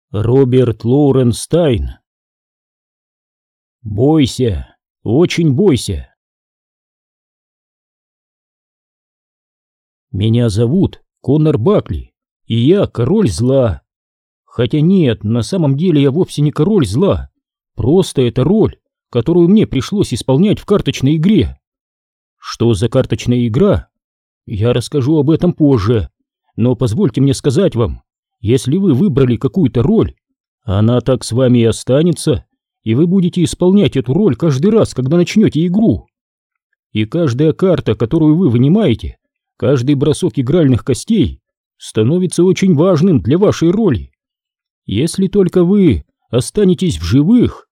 Роберт Лоуренс Стайн. Бойся, очень бойся. Меня зовут Конор Бакли, и я король зла. Хотя нет, на самом деле я вовсе не король зла. Просто это роль, которую мне пришлось исполнять в карточной игре. Что за карточная игра? Я расскажу об этом позже, но позвольте мне сказать вам, если вы выбрали какую-то роль, она так с вами и останется, и вы будете исполнять эту роль каждый раз, когда начнете игру. И каждая карта, которую вы вынимаете, каждый бросок игральных костей становится очень важным для вашей роли. Если только вы останетесь в живых.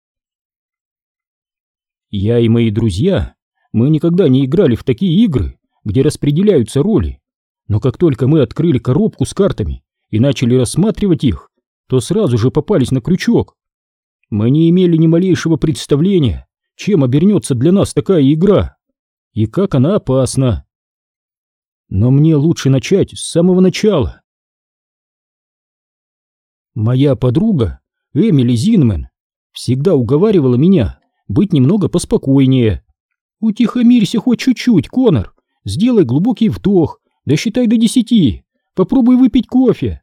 Я и мои друзья, мы никогда не играли в такие игры, где распределяются роли, но как только мы открыли коробку с картами и начали рассматривать их, то сразу же попались на крючок. Мы не имели ни малейшего представления, чем обернется для нас такая игра и как она опасна. Но мне лучше начать с самого начала. Моя подруга Эмили Зинмен всегда уговаривала меня быть немного поспокойнее. «Утихомирься хоть чуть-чуть, Конор, сделай глубокий вдох, досчитай до 10, попробуй выпить кофе».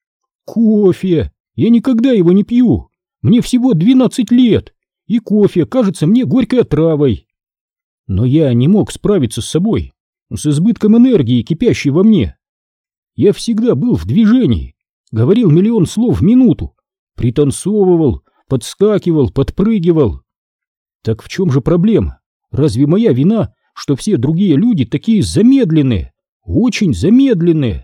Кофе! Я никогда его не пью, мне всего 12 лет, и кофе кажется мне горькой отравой. Но я не мог справиться с собой, с избытком энергии, кипящей во мне. Я всегда был в движении, говорил миллион слов в минуту, пританцовывал, подскакивал, подпрыгивал. Так в чем же проблема? Разве моя вина, что все другие люди такие замедленные, очень замедленные?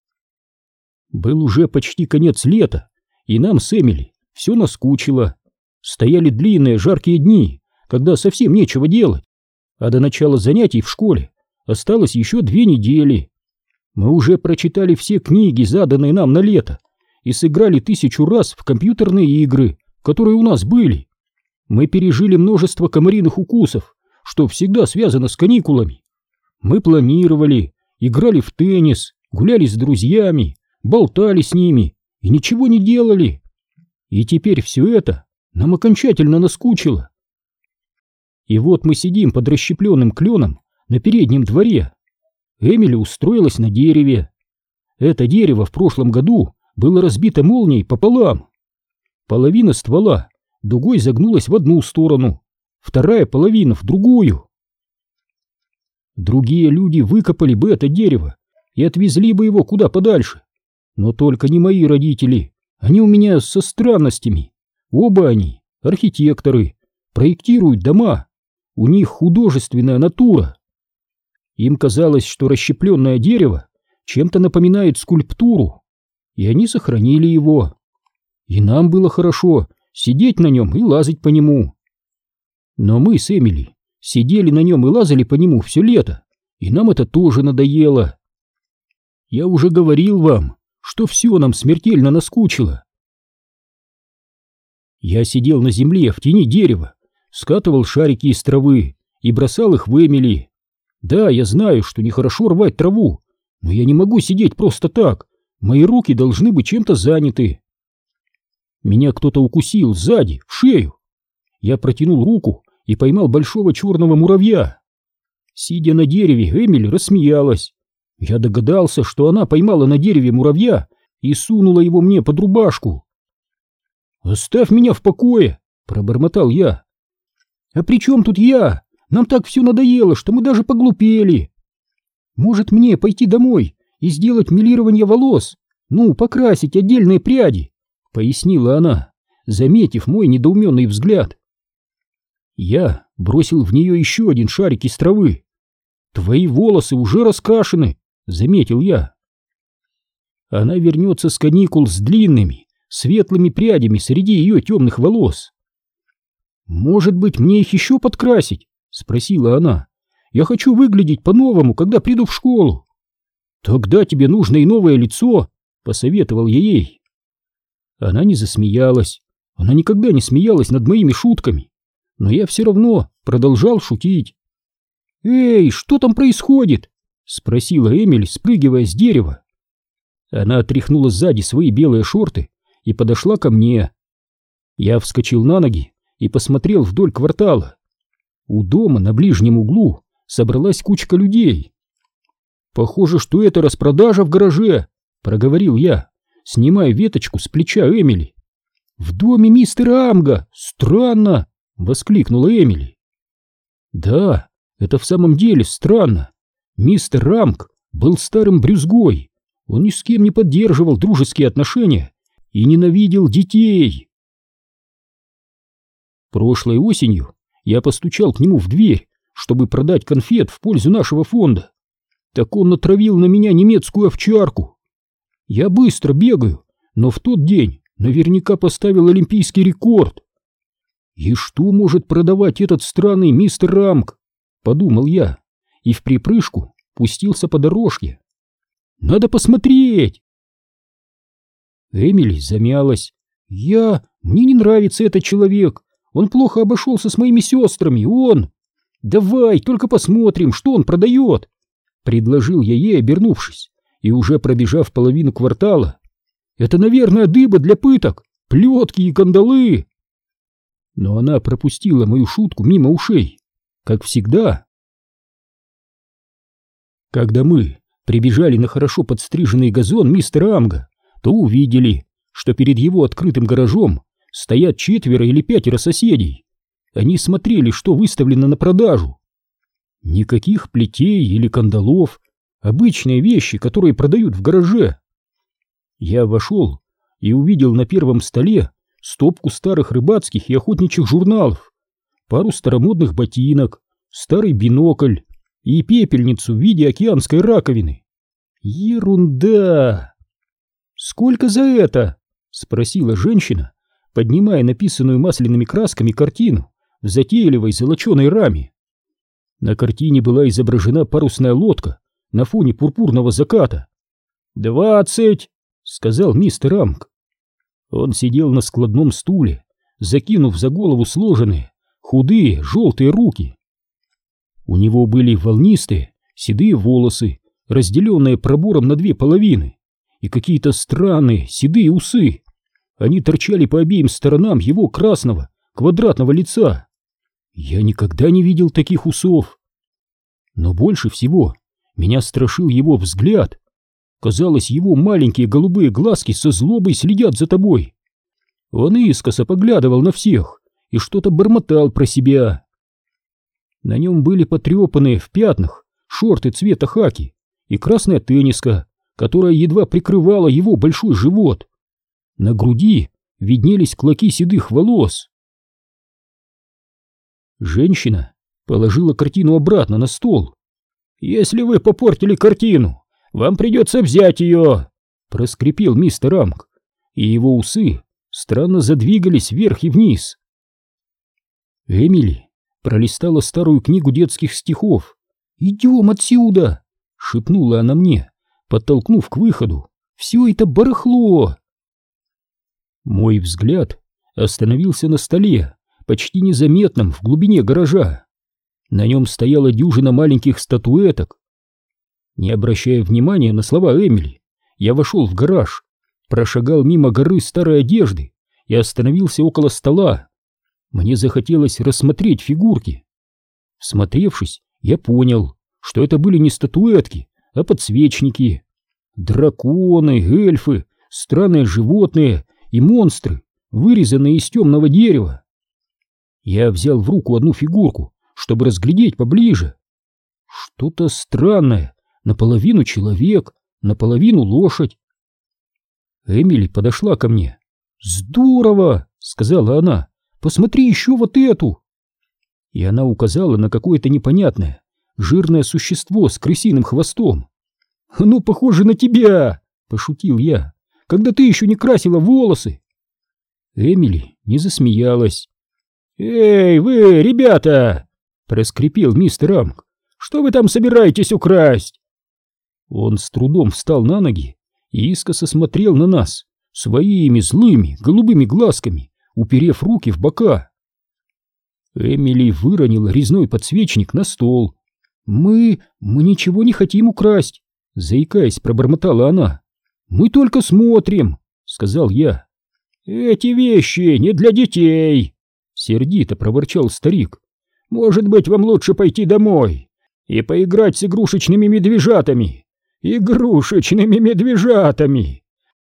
Был уже почти конец лета, и нам с Эмили все наскучило. Стояли длинные жаркие дни, когда совсем нечего делать, а до начала занятий в школе осталось еще 2 недели. Мы уже прочитали все книги, заданные нам на лето, и сыграли 1000 раз в компьютерные игры, которые у нас были. Мы пережили множество комариных укусов, что всегда связано с каникулами. Мы планировали, играли в теннис, гуляли с друзьями, болтали с ними и ничего не делали. И теперь все это нам окончательно наскучило. И вот мы сидим под расщепленным кленом на переднем дворе. Эмили устроилась на дереве. Это дерево в прошлом году было разбито молнией пополам. Половина ствола дугой загнулась в одну сторону, вторая половина в другую. Другие люди выкопали бы это дерево и отвезли бы его куда подальше. Но только не мои родители, они у меня со странностями. Оба они архитекторы, проектируют дома, у них художественная натура. Им казалось, что расщепленное дерево чем-то напоминает скульптуру, и они сохранили его. И нам было хорошо сидеть на нем и лазать по нему. Но мы с Эмили сидели на нем и лазали по нему все лето, и нам это тоже надоело. Я уже говорил вам, что все нам смертельно наскучило. Я сидел на земле в тени дерева, скатывал шарики из травы и бросал их в Эмили. Да, я знаю, что нехорошо рвать траву, но я не могу сидеть просто так, мои руки должны быть чем-то заняты. Меня кто-то укусил сзади, в шею. Я протянул руку и поймал большого черного муравья. Сидя на дереве, Эмили рассмеялась. Я догадался, что она поймала на дереве муравья и сунула его мне под рубашку. «Оставь меня в покое!» — пробормотал я. «А при чем тут я? Нам так все надоело, что мы даже поглупели. Может, мне пойти домой и сделать мелирование волос? Ну, покрасить отдельные пряди?» — пояснила она, заметив мой недоуменный взгляд. Я бросил в нее еще один шарик из травы. «Твои волосы уже раскрашены», — заметил я. Она вернется с каникул с длинными, светлыми прядями среди ее темных волос. «Может быть, мне их еще подкрасить?» — спросила она. «Я хочу выглядеть по-новому, когда приду в школу». «Тогда тебе нужно и новое лицо», — посоветовал я ей. Она не засмеялась. Она никогда не смеялась над моими шутками. Но я все равно продолжал шутить. «Эй, что там происходит?» — спросила Эмили, спрыгивая с дерева. Она отряхнула сзади свои белые шорты и подошла ко мне. Я вскочил на ноги и посмотрел вдоль квартала. У дома на ближнем углу собралась кучка людей. «Похоже, что это распродажа в гараже», — проговорил я, снимая веточку с плеча Эмили. «В доме мистера Амга! Странно!» — воскликнула Эмили. «Да, это в самом деле странно. Мистер Амг был старым брюзгой. Он ни с кем не поддерживал дружеские отношения и ненавидел детей. Прошлой осенью я постучал к нему в дверь, чтобы продать конфет в пользу нашего фонда. Так он натравил на меня немецкую овчарку. Я быстро бегаю, но в тот день наверняка поставил олимпийский рекорд. И что может продавать этот странный мистер Амг? Подумал я и в припрыжку пустился по дорожке. Надо посмотреть. Эмили замялась. Мне не нравится этот человек. Он плохо обошелся с моими сестрами. Давай, только посмотрим, что он продает. Предложил я ей, обернувшись, и уже пробежав половину квартала. Это, наверное, дыба для пыток, плетки и кандалы. Но она пропустила мою шутку мимо ушей, как всегда. Когда мы прибежали на хорошо подстриженный газон мистера Амга, то увидели, что перед его открытым гаражом стоят 4 или 5 соседей. Они смотрели, что выставлено на продажу. Никаких плетей или кандалов, обычные вещи, которые продают в гараже. Я вошел и увидел на первом столе стопку старых рыбацких и охотничьих журналов, пару старомодных ботинок, старый бинокль и пепельницу в виде океанской раковины. Ерунда! «Сколько за это?» — спросила женщина, поднимая написанную масляными красками картину в затейливой золоченой раме. На картине была изображена парусная лодка на фоне пурпурного заката. 20, сказал мистер Амг. Он сидел на складном стуле, закинув за голову сложенные, худые, желтые руки. У него были волнистые, седые волосы, разделенные пробором на 2 половины, и какие-то странные, седые усы. Они торчали по обеим сторонам его красного, квадратного лица. Я никогда не видел таких усов. Но больше всего меня страшил его взгляд. Казалось, его маленькие голубые глазки со злобой следят за тобой. Он искоса поглядывал на всех и что-то бормотал про себя. На нем были потрепанные в пятнах шорты цвета хаки и красная тенниска, которая едва прикрывала его большой живот. На груди виднелись клоки седых волос. Женщина положила картину обратно на стол. «Если вы попортили картину, вам придется взять ее!» — проскрипел мистер Амг, и его усы странно задвигались вверх и вниз. Эмили пролистала старую книгу детских стихов. «Идем отсюда!» — шепнула она мне, подтолкнув к выходу. «Все это барахло!» Мой взгляд остановился на столе, почти незаметном в глубине гаража. На нем стояла дюжина маленьких статуэток. Не обращая внимания на слова Эмили, я вошел в гараж, прошагал мимо горы старой одежды и остановился около стола. Мне захотелось рассмотреть фигурки. Всмотревшись, я понял, что это были не статуэтки, а подсвечники. Драконы, эльфы, странные животные и монстры, вырезанные из темного дерева. Я взял в руку одну фигурку, чтобы разглядеть поближе. Что-то странное, наполовину человек, наполовину лошадь. Эмили подошла ко мне. «Здорово!» — сказала она. «Посмотри еще вот эту!» И она указала на какое-то непонятное, жирное существо с крысиным хвостом. «Оно похоже на тебя!» — пошутил я. «Когда ты еще не красила волосы!» Эмили не засмеялась. «Эй, вы, ребята!» — проскрипел мистер Амг. «Что вы там собираетесь украсть?» Он с трудом встал на ноги и искоса смотрел на нас своими злыми голубыми глазками, уперев руки в бока. Эмили выронила резной подсвечник на стол. Мы ничего не хотим украсть», — заикаясь, пробормотала она. «Мы только смотрим», — сказал я. «Эти вещи не для детей!» — сердито проворчал старик. «Может быть, вам лучше пойти домой и поиграть с игрушечными медвежатами! Игрушечными медвежатами!»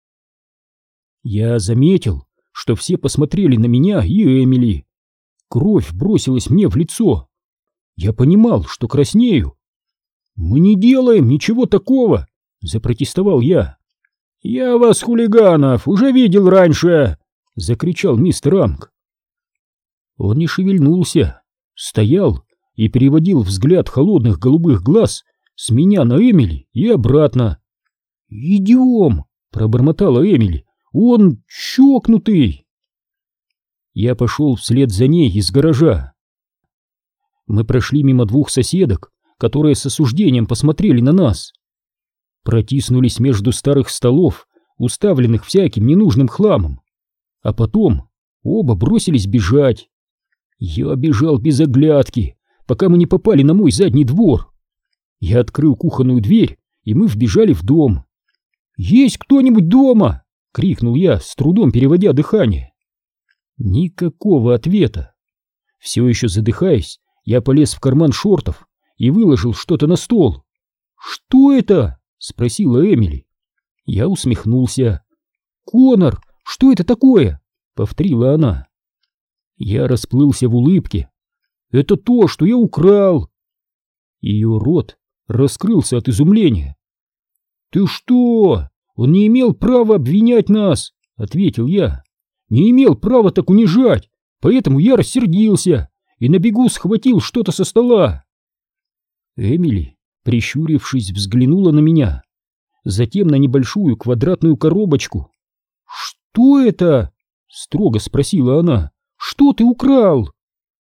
Я заметил, что все посмотрели на меня и Эмили. Кровь бросилась мне в лицо. Я понимал, что краснею. «Мы не делаем ничего такого!» — запротестовал я. «Я вас, хулиганов, уже видел раньше!» — закричал мистер Анг. Он не шевельнулся, стоял и переводил взгляд холодных голубых глаз с меня на Эмили и обратно. «Идем!» — пробормотала Эмили. «Он чокнутый!» Я пошел вслед за ней из гаража. Мы прошли мимо двух соседок, которые с осуждением посмотрели на нас. Протиснулись между старых столов, уставленных всяким ненужным хламом. А потом оба бросились бежать. Я бежал без оглядки, пока мы не попали на мой задний двор. Я открыл кухонную дверь, и мы вбежали в дом. «Есть кто-нибудь дома?» — крикнул я, с трудом переводя дыхание. Никакого ответа. Все еще задыхаясь, я полез в карман шортов и выложил что-то на стол. «Что это?» — спросила Эмили. Я усмехнулся. «Конор, что это такое?» — повторила она. Я расплылся в улыбке. «Это то, что я украл!» Ее рот раскрылся от изумления. «Ты что? Он не имел права обвинять нас!» — ответил я. «Не имел права так унижать, поэтому я рассердился и на бегу схватил что-то со стола». Эмили, прищурившись, взглянула на меня, затем на небольшую квадратную коробочку. «Что это?» — строго спросила она. «Что ты украл?»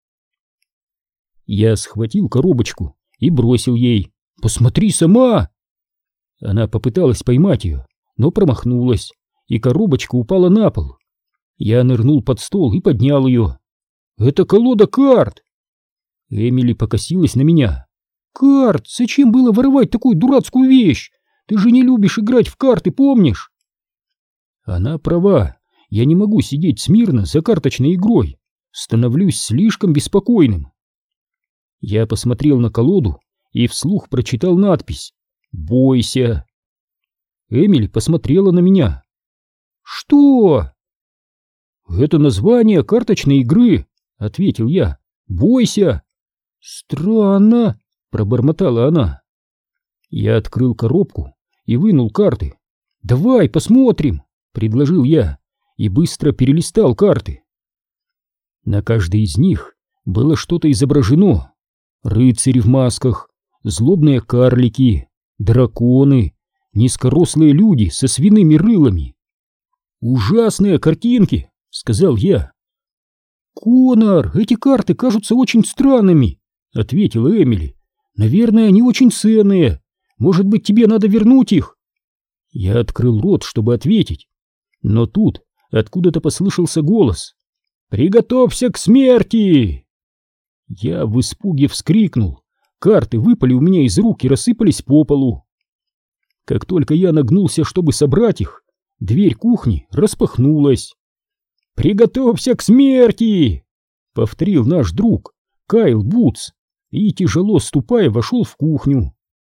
Я схватил коробочку и бросил ей. «Посмотри сама!» Она попыталась поймать ее, но промахнулась, и коробочка упала на пол. Я нырнул под стол и поднял ее. «Это колода карт!» Эмили покосилась на меня. «Карт? Зачем было воровать такую дурацкую вещь? Ты же не любишь играть в карты, помнишь?» Она права. Я не могу сидеть смирно за карточной игрой. Становлюсь слишком беспокойным. Я посмотрел на колоду и вслух прочитал надпись «Бойся». Эмили посмотрела на меня. «Что?» «Это название карточной игры», — ответил я. «Бойся». «Странно», — пробормотала она. Я открыл коробку и вынул карты. «Давай посмотрим», — предложил я и быстро перелистал карты. На каждой из них было что-то изображено. Рыцари в масках, злобные карлики, драконы, низкорослые люди со свиными рылами. «Ужасные картинки», — сказал я. «Конор, эти карты кажутся очень странными», — ответила Эмили. «Наверное, они очень ценные. Может быть, тебе надо вернуть их?» Я открыл рот, чтобы ответить, но тут откуда-то послышался голос. «Приготовься к смерти!» Я в испуге вскрикнул. Карты выпали у меня из рук и рассыпались по полу. Как только я нагнулся, чтобы собрать их, дверь кухни распахнулась. «Приготовься к смерти!» — повторил наш друг Кайл Бутс и, тяжело ступая, вошел в кухню.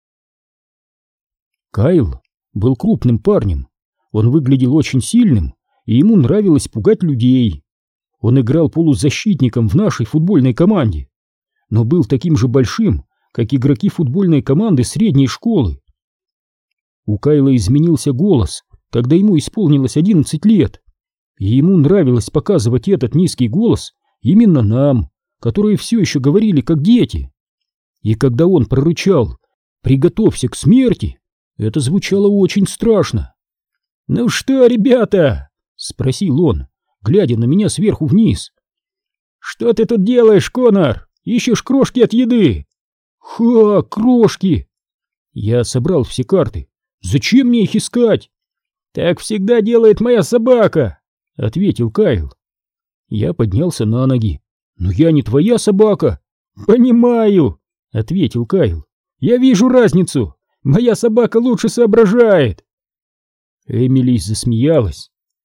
Кайл был крупным парнем. Он выглядел очень сильным, и ему нравилось пугать людей. Он играл полузащитником в нашей футбольной команде, но был таким же большим, как игроки футбольной команды средней школы. У Кайла изменился голос, когда ему исполнилось 11 лет, и ему нравилось показывать этот низкий голос именно нам, которые все еще говорили как дети. И когда он прорычал «Приготовься к смерти», это звучало очень страшно. «Ну что, ребята?» — спросил он, глядя на меня сверху вниз. «Что ты тут делаешь, Конор? Ищешь крошки от еды?» «Ха, крошки!» Я собрал все карты. «Зачем мне их искать?» «Так всегда делает моя собака», — ответил Кайл. Я поднялся на ноги. «Но я не твоя собака». «Понимаю», — ответил Кайл. «Я вижу разницу. Моя собака лучше соображает». Эмили засмеялась.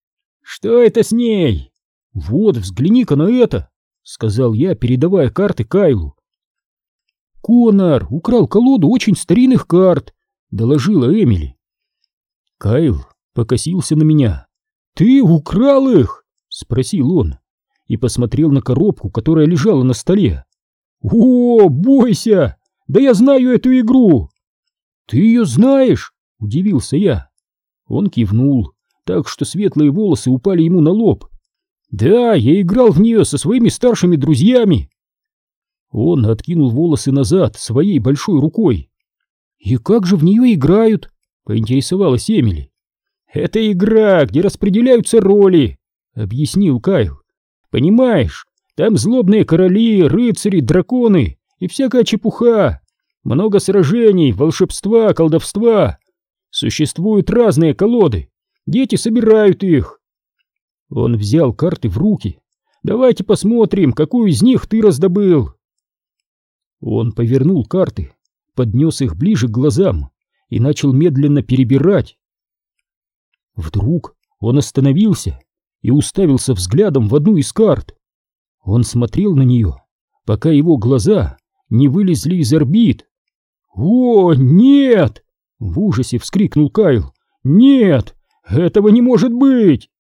Что это с ней? Вот, взгляни-ка на это, сказал я, передавая карты Кайлу. Конор украл колоду очень старинных карт, доложила Эмили. Кайл покосился на меня. Ты украл их? Спросил он и посмотрел на коробку, которая лежала на столе. О, бойся! Да я знаю эту игру! Ты ее знаешь? Удивился я. Он кивнул, так что светлые волосы упали ему на лоб. Да, я играл в нее со своими старшими друзьями. Он откинул волосы назад своей большой рукой. И как же в нее играют? Поинтересовалась Эмили. Это игра, где распределяются роли, объяснил Кайл. Понимаешь, там злобные короли, рыцари, драконы и всякая чепуха. Много сражений, волшебства, колдовства. Существуют разные колоды. Дети собирают их. Он взял карты в руки. Давайте посмотрим, какую из них ты раздобыл. Он повернул карты, поднес их ближе к глазам и начал медленно перебирать. Вдруг он остановился и уставился взглядом в одну из карт. Он смотрел на нее, пока его глаза не вылезли из орбит. «О, нет!» — в ужасе вскрикнул Кайл. «Нет! Этого не может быть!»